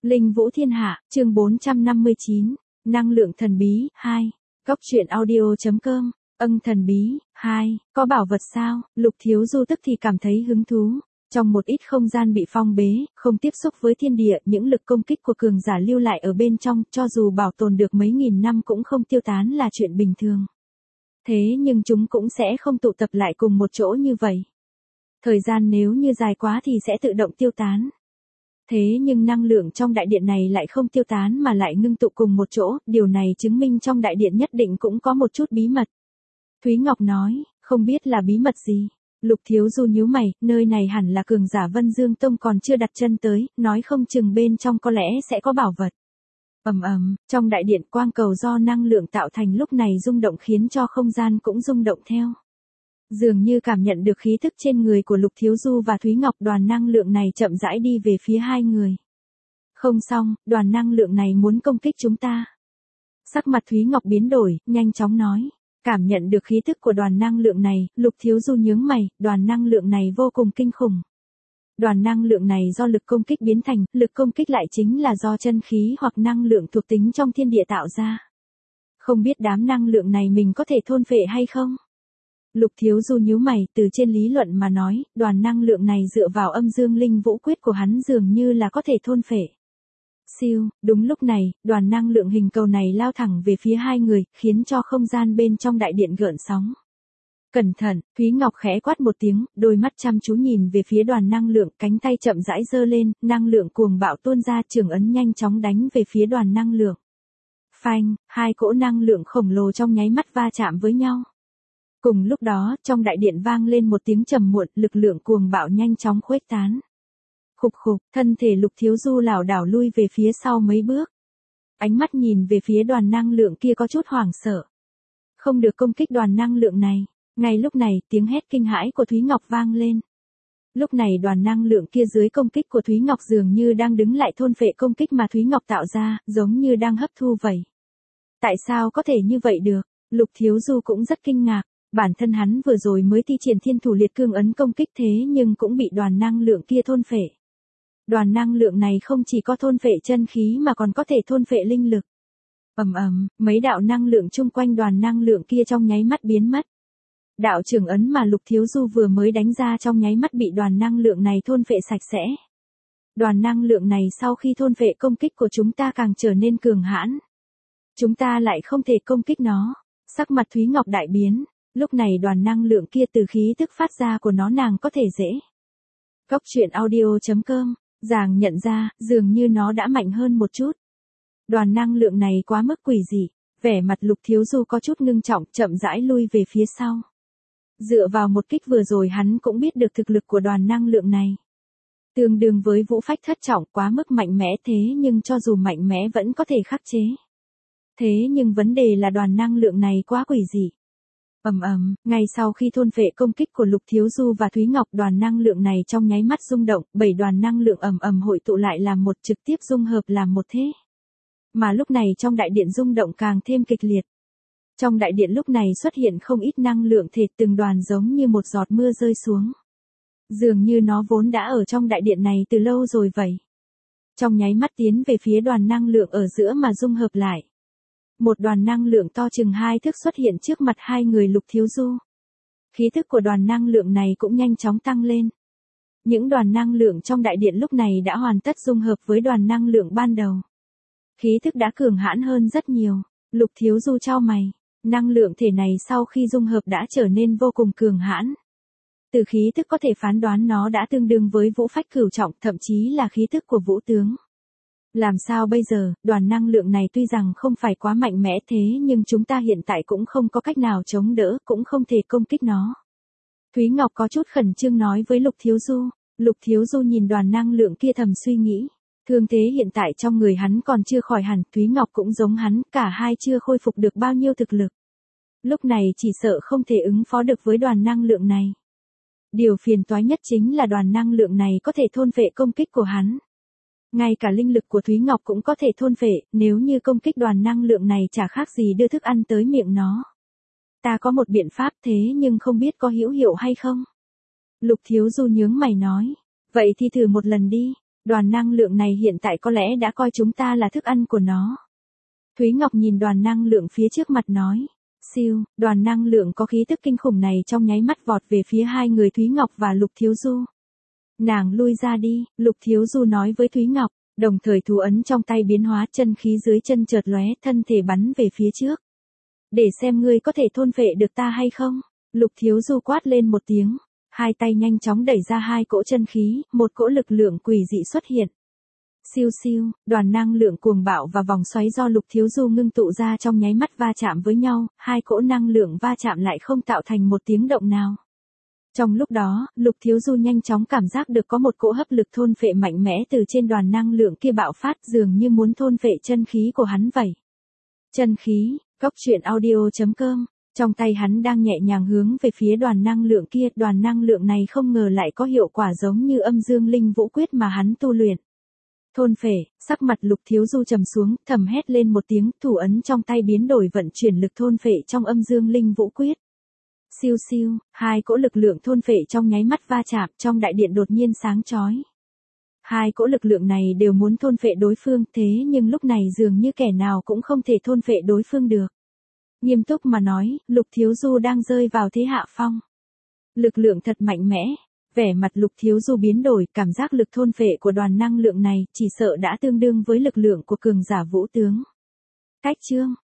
Linh Vũ Thiên Hạ, chương 459, Năng lượng thần bí, 2, Góc truyện audio.com, thần bí, 2, có bảo vật sao? Lục Thiếu Du tức thì cảm thấy hứng thú. Trong một ít không gian bị phong bế, không tiếp xúc với thiên địa, những lực công kích của cường giả lưu lại ở bên trong, cho dù bảo tồn được mấy nghìn năm cũng không tiêu tán là chuyện bình thường. Thế nhưng chúng cũng sẽ không tụ tập lại cùng một chỗ như vậy. Thời gian nếu như dài quá thì sẽ tự động tiêu tán. Thế nhưng năng lượng trong đại điện này lại không tiêu tán mà lại ngưng tụ cùng một chỗ, điều này chứng minh trong đại điện nhất định cũng có một chút bí mật. Thúy Ngọc nói, không biết là bí mật gì. Lục Thiếu Du nhíu mày, nơi này hẳn là cường giả Vân Dương Tông còn chưa đặt chân tới, nói không chừng bên trong có lẽ sẽ có bảo vật. Trong đại điện quang cầu do năng lượng tạo thành lúc này rung động khiến cho không gian cũng rung động theo. Dường như cảm nhận được khí thức trên người của Lục Thiếu Du và Thúy Ngọc, đoàn năng lượng này chậm rãi đi về phía hai người. Không xong, đoàn năng lượng này muốn công kích chúng ta. Sắc mặt Thúy Ngọc biến đổi, nhanh chóng nói. Cảm nhận được khí thức của đoàn năng lượng này, Lục Thiếu Du nhướng mày, đoàn năng lượng này vô cùng kinh khủng. Đoàn năng lượng này do lực công kích biến thành, lực công kích lại chính là do chân khí hoặc năng lượng thuộc tính trong thiên địa tạo ra. Không biết đám năng lượng này mình có thể thôn phệ hay không? Lục Thiếu Du nhíu mày, từ trên lý luận mà nói, đoàn năng lượng này dựa vào âm dương linh vũ quyết của hắn dường như là có thể thôn phệ. Siêu, đúng lúc này, đoàn năng lượng hình cầu này lao thẳng về phía hai người, khiến cho không gian bên trong đại điện gợn sóng. Cẩn thận, Thúy Ngọc khẽ quát một tiếng, đôi mắt chăm chú nhìn về phía đoàn năng lượng, cánh tay chậm rãi giơ lên, năng lượng cuồng bạo tuôn ra, trường ấn nhanh chóng đánh về phía đoàn năng lượng. Phanh, hai cỗ năng lượng khổng lồ trong nháy mắt va chạm với nhau. Cùng lúc đó, trong đại điện vang lên một tiếng trầm muộn, lực lượng cuồng bạo nhanh chóng khuếch tán. Khục khục, thân thể Lục Thiếu Du lảo đảo lui về phía sau mấy bước. Ánh mắt nhìn về phía đoàn năng lượng kia có chút hoảng sợ. Không được công kích đoàn năng lượng này. Ngay lúc này, tiếng hét kinh hãi của Thúy Ngọc vang lên. Lúc này đoàn năng lượng kia dưới công kích của Thúy Ngọc dường như đang đứng lại thôn phệ công kích mà Thúy Ngọc tạo ra, giống như đang hấp thu vậy. Tại sao có thể như vậy được? Lục Thiếu Du cũng rất kinh ngạc. Bản thân hắn vừa rồi mới thi triển thiên thủ liệt cương ấn công kích thế nhưng cũng bị đoàn năng lượng kia thôn phệ. Đoàn năng lượng này không chỉ có thôn phệ chân khí mà còn có thể thôn phệ linh lực. Mấy đạo năng lượng chung quanh đoàn năng lượng kia trong nháy mắt biến mất. Đạo trường ấn mà Lục Thiếu Du vừa mới đánh ra trong nháy mắt bị đoàn năng lượng này thôn phệ sạch sẽ. Đoàn năng lượng này sau khi thôn phệ công kích của chúng ta càng trở nên cường hãn. Chúng ta lại không thể công kích nó. Sắc mặt Thúy Ngọc đại biến. Lúc này đoàn năng lượng kia từ khí thức phát ra của nó nàng có thể dễ. Góc truyện audio.com, Giàng nhận ra, dường như nó đã mạnh hơn một chút. Đoàn năng lượng này quá mức quỷ dị, vẻ mặt Lục Thiếu Du có chút ngưng trọng, chậm rãi lui về phía sau. Dựa vào một kích vừa rồi hắn cũng biết được thực lực của đoàn năng lượng này. Tương đương với vũ phách thất trọng, quá mức mạnh mẽ, thế nhưng cho dù mạnh mẽ vẫn có thể khắc chế. Thế nhưng vấn đề là đoàn năng lượng này quá quỷ dị. Ngay sau khi thôn phệ công kích của Lục Thiếu Du và Thúy Ngọc, đoàn năng lượng này trong nháy mắt rung động, 7 đoàn năng lượng hội tụ lại làm một, trực tiếp dung hợp làm một thế. Mà lúc này trong đại điện rung động càng thêm kịch liệt. Trong đại điện lúc này xuất hiện không ít năng lượng thể, từng đoàn giống như một giọt mưa rơi xuống. Dường như nó vốn đã ở trong đại điện này từ lâu rồi vậy. Trong nháy mắt tiến về phía đoàn năng lượng ở giữa mà dung hợp lại. Một đoàn năng lượng to chừng 2 thước xuất hiện trước mặt hai người Lục Thiếu Du. Khí thức của đoàn năng lượng này cũng nhanh chóng tăng lên. Những đoàn năng lượng trong đại điện lúc này đã hoàn tất dung hợp với đoàn năng lượng ban đầu. Khí thức đã cường hãn hơn rất nhiều. Lục Thiếu Du chau mày. Năng lượng thể này sau khi dung hợp đã trở nên vô cùng cường hãn. Từ khí thức có thể phán đoán nó đã tương đương với vũ phách cửu trọng, thậm chí là khí thức của vũ tướng. Làm sao bây giờ, đoàn năng lượng này tuy rằng không phải quá mạnh mẽ thế nhưng chúng ta hiện tại cũng không có cách nào chống đỡ, cũng không thể công kích nó. Thúy Ngọc có chút khẩn trương nói với Lục Thiếu Du. Lục Thiếu Du nhìn đoàn năng lượng kia thầm suy nghĩ. Thương thế hiện tại trong người hắn còn chưa khỏi hẳn, Thúy Ngọc cũng giống hắn, cả hai chưa khôi phục được bao nhiêu thực lực. Lúc này chỉ sợ không thể ứng phó được với đoàn năng lượng này. Điều phiền toái nhất chính là đoàn năng lượng này có thể thôn phệ công kích của hắn. Ngay cả linh lực của Thúy Ngọc cũng có thể thôn phệ, nếu như công kích đoàn năng lượng này chả khác gì đưa thức ăn tới miệng nó. Ta có một biện pháp thế nhưng không biết có hữu hiệu hay không. Lục Thiếu Du nhướng mày nói, vậy thì thử một lần đi. Đoàn năng lượng này hiện tại có lẽ đã coi chúng ta là thức ăn của nó. Thúy Ngọc nhìn đoàn năng lượng phía trước mặt nói. Siêu, đoàn năng lượng có khí tức kinh khủng này trong nháy mắt vọt về phía hai người Thúy Ngọc và Lục Thiếu Du. Nàng lui ra đi, Lục Thiếu Du nói với Thúy Ngọc, đồng thời thủ ấn trong tay biến hóa, chân khí dưới chân chợt lóe, thân thể bắn về phía trước. Để xem ngươi có thể thôn phệ được ta hay không? Lục Thiếu Du quát lên một tiếng, hai tay nhanh chóng đẩy ra hai cỗ chân khí, một cỗ lực lượng quỷ dị xuất hiện. Siêu siêu, đoàn năng lượng cuồng bạo và vòng xoáy do Lục Thiếu Du ngưng tụ ra trong nháy mắt va chạm với nhau, hai cỗ năng lượng va chạm lại không tạo thành một tiếng động nào. Trong lúc đó, Lục Thiếu Du nhanh chóng cảm giác được có một cỗ hấp lực thôn phệ mạnh mẽ từ trên đoàn năng lượng kia bạo phát, dường như muốn thôn phệ chân khí của hắn vậy. Chân khí, Goctruyện.audio.com. Trong tay hắn đang nhẹ nhàng hướng về phía đoàn năng lượng kia, đoàn năng lượng này không ngờ lại có hiệu quả giống như âm dương linh vũ quyết mà hắn tu luyện. Thôn phệ, sắc mặt Lục Thiếu Du trầm xuống, thầm hét lên một tiếng, thủ ấn trong tay biến đổi vận chuyển lực thôn phệ trong âm dương linh vũ quyết. Siêu siêu, hai cỗ lực lượng thôn phệ trong nháy mắt va chạm, trong đại điện đột nhiên sáng chói. Hai cỗ lực lượng này đều muốn thôn phệ đối phương, thế nhưng lúc này dường như kẻ nào cũng không thể thôn phệ đối phương được. Nghiêm túc mà nói, Lục Thiếu Du đang rơi vào thế hạ phong. Lực lượng thật mạnh mẽ. Vẻ mặt Lục Thiếu Du biến đổi, cảm giác lực thôn phệ của đoàn năng lượng này chỉ sợ đã tương đương với lực lượng của cường giả vũ tướng. Cách chương